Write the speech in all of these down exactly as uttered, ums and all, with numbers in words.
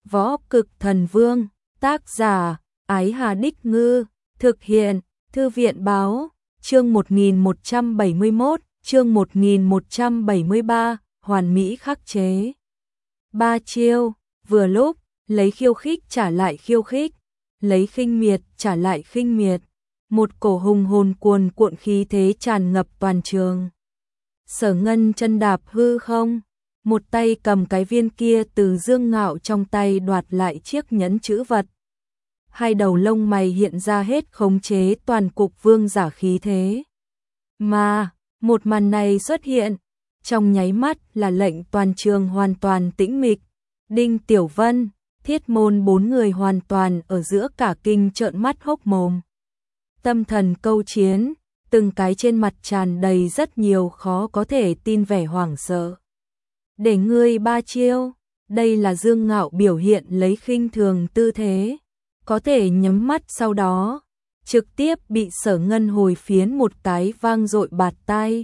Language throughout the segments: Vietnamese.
Võ Cực Thần Vương, tác giả, Ái Hà Đích Ngư, thực hiện, Thư viện Báo, chương một nghìn một trăm bảy mươi mốt, chương một nghìn một trăm bảy mươi ba, hoàn mỹ khắc chế. Ba chiêu, vừa lúc, lấy khiêu khích trả lại khiêu khích, lấy khinh miệt trả lại khinh miệt, một cổ hùng hồn cuồn cuộn khí thế tràn ngập toàn trường. Sở Ngân chân đạp hư không, một tay cầm cái viên kia từ Dương Ngạo trong tay đoạt lại chiếc nhẫn chữ vật. Hai đầu lông mày hiện ra hết khống chế toàn cục vương giả khí thế. Mà, một màn này xuất hiện, trong nháy mắt là lệnh toàn trường hoàn toàn tĩnh mịch. Đinh Tiểu Vân, Thiết Môn bốn người hoàn toàn ở giữa cả kinh trợn mắt hốc mồm. Tâm thần câu chiến, từng cái trên mặt tràn đầy rất nhiều khó có thể tin vẻ hoảng sợ. Để ngươi ba chiêu, đây là Dương Ngạo biểu hiện lấy khinh thường tư thế, có thể nhắm mắt sau đó, trực tiếp bị Sở Ngân hồi phiến một cái vang dội bạt tai.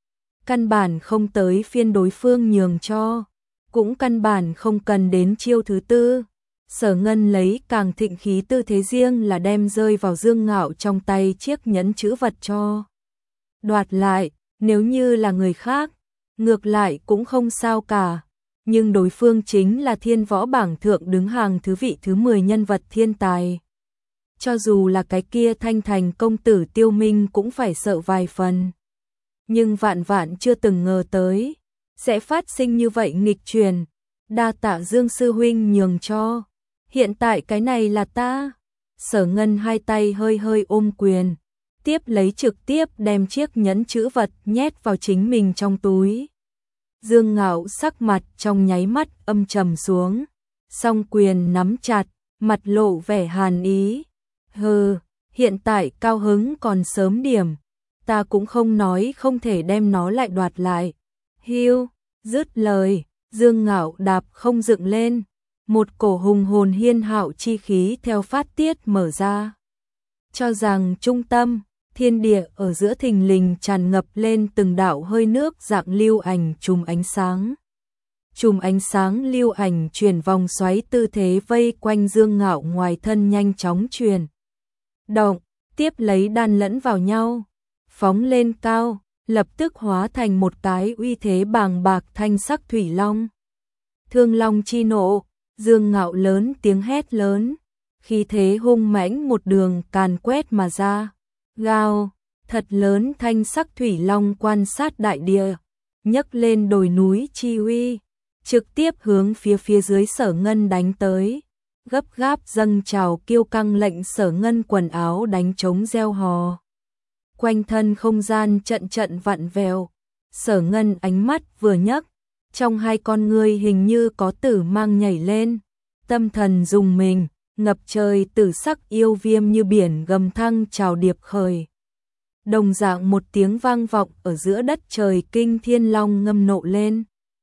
Căn bản không tới phiên đối phương nhường cho, cũng căn bản không cần đến chiêu thứ tư. Sở Ngân lấy càng thịnh khí tư thế riêng là đem rơi vào Dương Ngạo trong tay chiếc nhẫn chữ vật cho. Đoạt lại, nếu như là người khác, ngược lại cũng không sao cả, nhưng đối phương chính là thiên võ bảng thượng đứng hàng thứ vị thứ mười nhân vật thiên tài. Cho dù là cái kia Thanh Thành công tử Tiêu Minh cũng phải sợ vài phần. Nhưng vạn vạn chưa từng ngờ tới, sẽ phát sinh như vậy nghịch truyền. Đa tạ Dương sư huynh nhường cho, hiện tại cái này là ta. Sở Ngân hai tay hơi hơi ôm quyền, tiếp lấy trực tiếp đem chiếc nhẫn chữ vật nhét vào chính mình trong túi. Dương Ngạo sắc mặt trong nháy mắt âm trầm xuống, song quyền nắm chặt, mặt lộ vẻ hàn ý. Hừ, hiện tại cao hứng còn sớm điểm, ta cũng không nói không thể đem nó lại đoạt lại. Hiu, dứt lời, Dương Ngạo đạp không dựng lên, một cổ hùng hồn hiên hạo chi khí theo phát tiết mở ra. Cho rằng trung tâm, thiên địa ở giữa thình lình tràn ngập lên từng đạo hơi nước dạng lưu ảnh chùm ánh sáng. Chùm ánh sáng lưu ảnh chuyển vòng xoáy tư thế vây quanh Dương Ngạo ngoài thân nhanh chóng truyền động, tiếp lấy đan lẫn vào nhau, phóng lên cao, lập tức hóa thành một cái uy thế bàng bạc thanh sắc thủy long. Thương long chi nộ, Dương Ngạo lớn tiếng hét lớn, khí thế hung mãnh một đường càn quét mà ra. Gào, thật lớn thanh sắc thủy long quan sát đại địa, nhấc lên đồi núi chi uy, trực tiếp hướng phía phía dưới Sở Ngân đánh tới. Gấp gáp dâng trào kiêu căng lệnh Sở Ngân quần áo đánh trống reo hò. Quanh thân không gian trận trận vặn vẹo, Sở Ngân ánh mắt vừa nhấc, trong hai con ngươi hình như có tử mang nhảy lên, tâm thần rùng mình, ngập trời tử sắc yêu viêm như biển gầm thăng trào điệp khởi. Đồng dạng một tiếng vang vọng ở giữa đất trời, kinh thiên long ngâm nộ lên.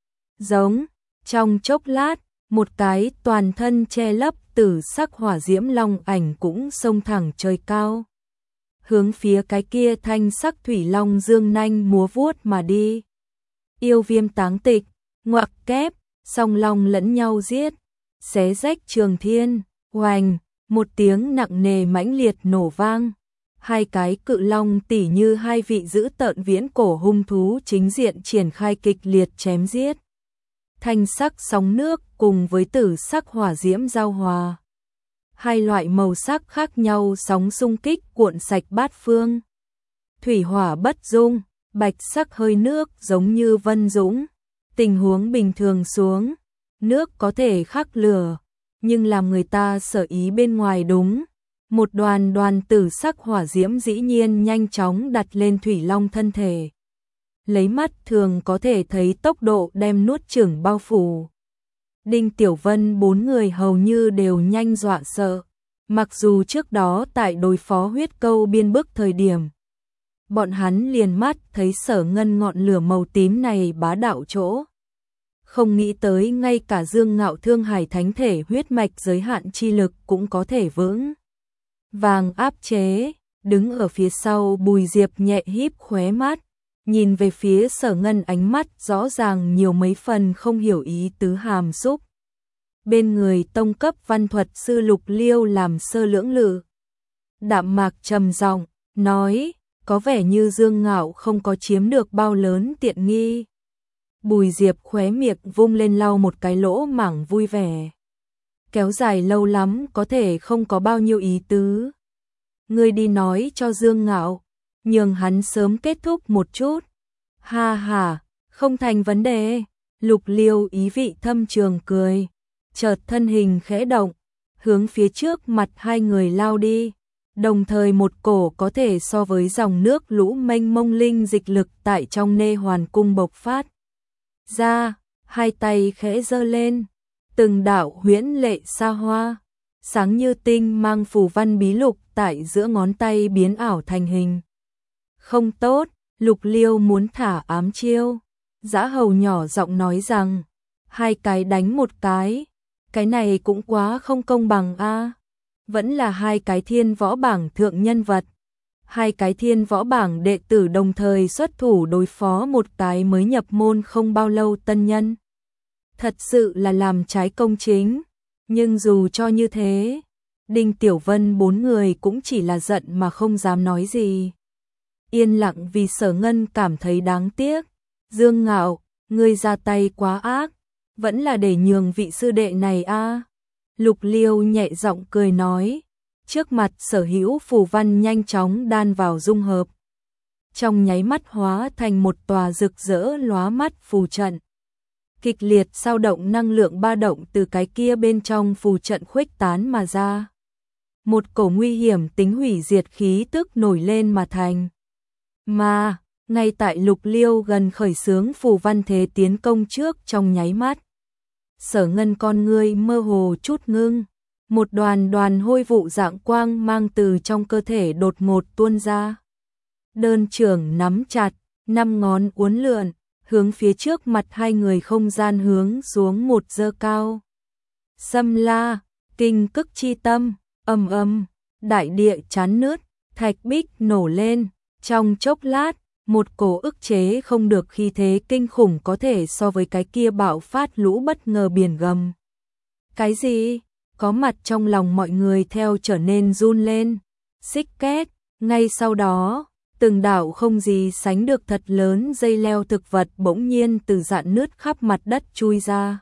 Giống, trong chốc lát, một cái toàn thân che lấp tử sắc hỏa diễm long ảnh cũng xông thẳng trời cao. Hướng phía cái kia thanh sắc thủy long dương nanh múa vuốt mà đi. Yêu viêm táng tịch, ngoặc kép, song long lẫn nhau giết, xé rách trường thiên, oành, một tiếng nặng nề mãnh liệt nổ vang. Hai cái cự long tỉ như hai vị giữ tợn viễn cổ hung thú chính diện triển khai kịch liệt chém giết. Thanh sắc sóng nước cùng với tử sắc hỏa diễm giao hòa. Hai loại màu sắc khác nhau sóng xung kích cuộn sạch bát phương. Thủy hỏa bất dung, bạch sắc hơi nước giống như vân dũng. Tình huống bình thường xuống, nước có thể khắc lửa, nhưng làm người ta sở ý bên ngoài đúng. Một đoàn đoàn tử sắc hỏa diễm dĩ nhiên nhanh chóng đặt lên thủy long thân thể. Lấy mắt thường có thể thấy tốc độ đem nuốt chửng bao phủ. Đinh Tiểu Vân bốn người hầu như đều nhanh dọa sợ. Mặc dù trước đó tại đối phó huyết câu biên bức thời điểm, bọn hắn liền mắt thấy Sở Ngân ngọn lửa màu tím này bá đạo chỗ. Không nghĩ tới ngay cả Dương Ngạo Thương Hải thánh thể huyết mạch giới hạn chi lực cũng có thể vững vàng áp chế. Đứng ở phía sau Bùi Diệp nhẹ híp khóe mắt, nhìn về phía Sở Ngân, ánh mắt rõ ràng nhiều mấy phần không hiểu ý tứ hàm xúc. bên người tông cấp văn thuật sư Lục Liêu làm sơ lưỡng lự. Đạm mạc trầm giọng, nói, có vẻ như Dương Ngạo không có chiếm được bao lớn tiện nghi. Bùi Diệp khóe miệng vung lên lau một cái lỗ mảng vui vẻ. Kéo dài lâu lắm có thể không có bao nhiêu ý tứ. Ngươi đi nói cho Dương Ngạo, nhường hắn sớm kết thúc một chút. Ha ha, không thành vấn đề. Lục Liêu ý vị thâm trường cười, chợt thân hình khẽ động, hướng phía trước mặt hai người lao đi. Đồng thời một cổ có thể so với dòng nước lũ mênh mông linh dịch lực tại trong nê hoàn cung bộc phát ra, hai tay khẽ giơ lên, từng đạo huyễn lệ xa hoa, sáng như tinh mang phù văn bí lục tại giữa ngón tay biến ảo thành hình. Không tốt, Lục Liêu muốn thả ám chiêu. Dã Hầu nhỏ giọng nói rằng, hai cái đánh một cái, cái này cũng quá không công bằng a. Vẫn là hai cái thiên võ bảng thượng nhân vật, hai cái thiên võ bảng đệ tử đồng thời xuất thủ đối phó một cái mới nhập môn không bao lâu tân nhân. Thật sự là làm trái công chính, nhưng dù cho như thế, Đinh Tiểu Vân bốn người cũng chỉ là giận mà không dám nói gì. Yên lặng vì Sở Ngân cảm thấy đáng tiếc. Dương Ngạo, ngươi ra tay quá ác, vẫn là để nhường vị sư đệ này a. Lục Liêu nhẹ giọng cười nói, trước mặt sở hữu phù văn nhanh chóng đan vào dung hợp. Trong nháy mắt hóa thành một tòa rực rỡ lóa mắt phù trận. Kịch liệt sao động năng lượng ba động từ cái kia bên trong phù trận khuếch tán mà ra. Một cổ nguy hiểm tính hủy diệt khí tức nổi lên mà thành. Mà, ngay tại Lục Liêu gần khởi xướng phù văn thế tiến công trước trong nháy mắt. Sở Ngân con ngươi mơ hồ chút ngưng, một đoàn đoàn hôi vụ dạng quang mang từ trong cơ thể đột ngột tuôn ra. Đơn trưởng nắm chặt, năm ngón uốn lượn, hướng phía trước mặt hai người không gian hướng xuống một giơ cao. Xâm la, kinh cức chi tâm, ầm ầm, đại địa chán nứt, thạch bích nổ lên, trong chốc lát, một cổ ức chế không được khí thế kinh khủng có thể so với cái kia bạo phát lũ bất ngờ biển gầm. Cái gì? Có mặt trong lòng mọi người theo trở nên run lên. Xích két, ngay sau đó, từng đạo không gì sánh được thật lớn dây leo thực vật bỗng nhiên từ rạn nứt khắp mặt đất chui ra.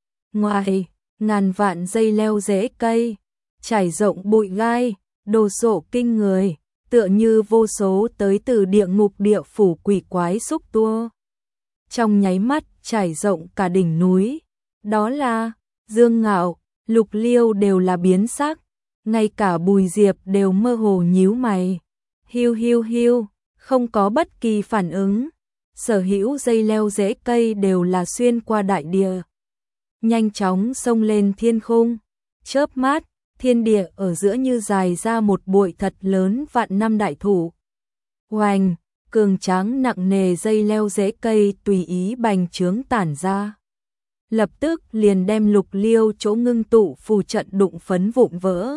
Ngoài, ngàn vạn dây leo rễ cây, trải rộng bụi gai, đồ sộ kinh người. Tựa như vô số tới từ địa ngục địa phủ quỷ quái xúc tua. Trong nháy mắt trải rộng cả đỉnh núi. Đó là Dương Ngạo, Lục Liêu đều là biến sắc. Ngay cả Bùi Diệp đều mơ hồ nhíu mày. Hiu hiu hiu, không có bất kỳ phản ứng. Sở hữu dây leo rễ cây đều là xuyên qua đại địa. Nhanh chóng xông lên thiên khung. Chớp mắt. Thiên địa ở giữa như dài ra một bụi thật lớn vạn năm đại thụ. Oanh, cường tráng nặng nề dây leo rễ cây tùy ý bành trướng tản ra. Lập tức liền đem Lục Liêu chỗ ngưng tụ phù trận đụng phấn vụn vỡ.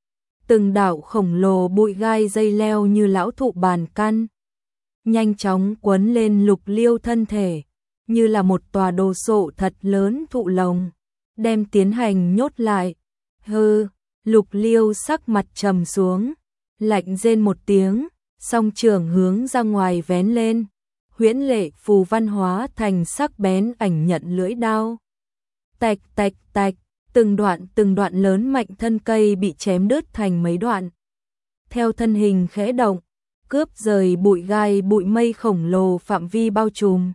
Từng đạo khổng lồ bụi gai dây leo như lão thụ bàn căn. Nhanh chóng quấn lên Lục Liêu thân thể, như là một tòa đồ sộ thật lớn thụ lồng, đem tiến hành nhốt lại. Hừ. Lục Liêu sắc mặt trầm xuống, lạnh rên một tiếng, song trường hướng ra ngoài vén lên, huyễn lệ phù văn hóa thành sắc bén ảnh nhận lưỡi đao. Tạch tạch tạch, từng đoạn từng đoạn lớn mạnh thân cây bị chém đứt thành mấy đoạn. Theo thân hình khẽ động, cướp rời bụi gai bụi mây khổng lồ phạm vi bao trùm.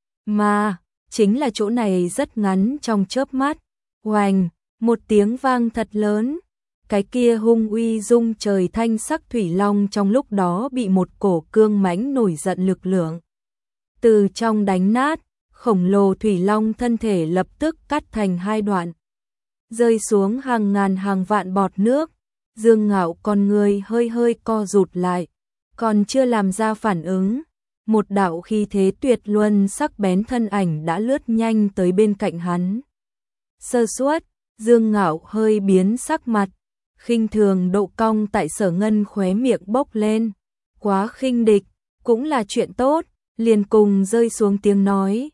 Mà, chính là chỗ này rất ngắn trong chớp mắt, oành, một tiếng vang thật lớn. Cái kia hung uy dung trời thanh sắc thủy long trong lúc đó bị một cổ cương mãnh nổi giận lực lượng từ trong đánh nát, khổng lồ thủy long thân thể lập tức cắt thành hai đoạn, rơi xuống hàng ngàn hàng vạn bọt nước. Dương Ngạo con người hơi hơi co rụt lại, còn chưa làm ra phản ứng, một đạo khí thế tuyệt luân sắc bén thân ảnh đã lướt nhanh tới bên cạnh hắn. Sơ suất, Dương Ngạo hơi biến sắc mặt. Khinh thường độ cong tại Sở Ngân khóe miệng bốc lên. Quá khinh địch, cũng là chuyện tốt, liền cùng rơi xuống tiếng nói.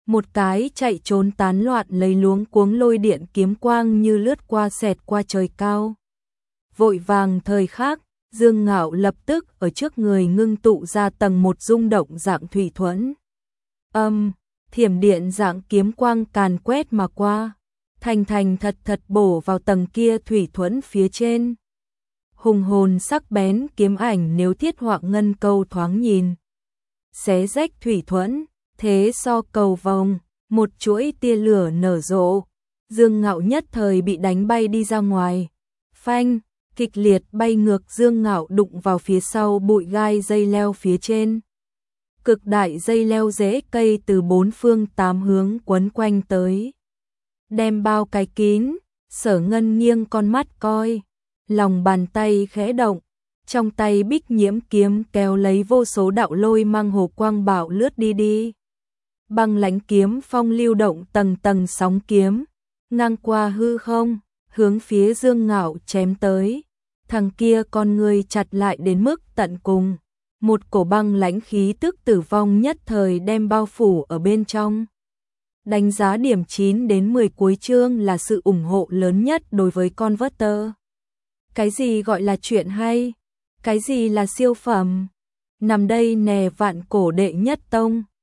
một cái chạy trốn tán loạn lấy luống cuống lôi điện kiếm quang như lướt qua xẹt qua trời cao. Vội vàng thời khắc, Dương Ngạo lập tức ở trước người ngưng tụ ra tầng một rung động dạng thủy thuẫn. Âm, thiểm điện dạng kiếm quang càn quét mà qua, thành thành thật thật bổ vào tầng kia thủy thuẫn phía trên. Hùng hồn sắc bén kiếm ảnh nếu thiết họa ngân câu thoáng nhìn. Xé rách thủy thuẫn, thế so cầu vòng, một chuỗi tia lửa nở rộ. Dương Ngạo nhất thời bị đánh bay đi ra ngoài. Phanh, kịch liệt bay ngược, Dương Ngạo đụng vào phía sau bụi gai dây leo phía trên. Cực đại dây leo rễ cây từ bốn phương tám hướng quấn quanh tới, đem bao cái kín. Sở Ngân nghiêng con mắt coi, lòng bàn tay khẽ động, trong tay bích nhiễm kiếm kéo lấy vô số đạo lôi mang hồ quang bạo lướt đi đi. Băng lãnh kiếm phong lưu động tầng tầng sóng kiếm, ngang qua hư không, hướng phía Dương Ngạo chém tới. Thằng kia con người chặt lại đến mức tận cùng, một cổ băng lãnh khí tức tử vong nhất thời đem bao phủ ở bên trong. Đánh giá điểm chín đến mười cuối chương là sự ủng hộ lớn nhất đối với Converter. Cái gì gọi là chuyện hay? Cái gì là siêu phẩm? Nằm đây nè vạn cổ đệ nhất tông.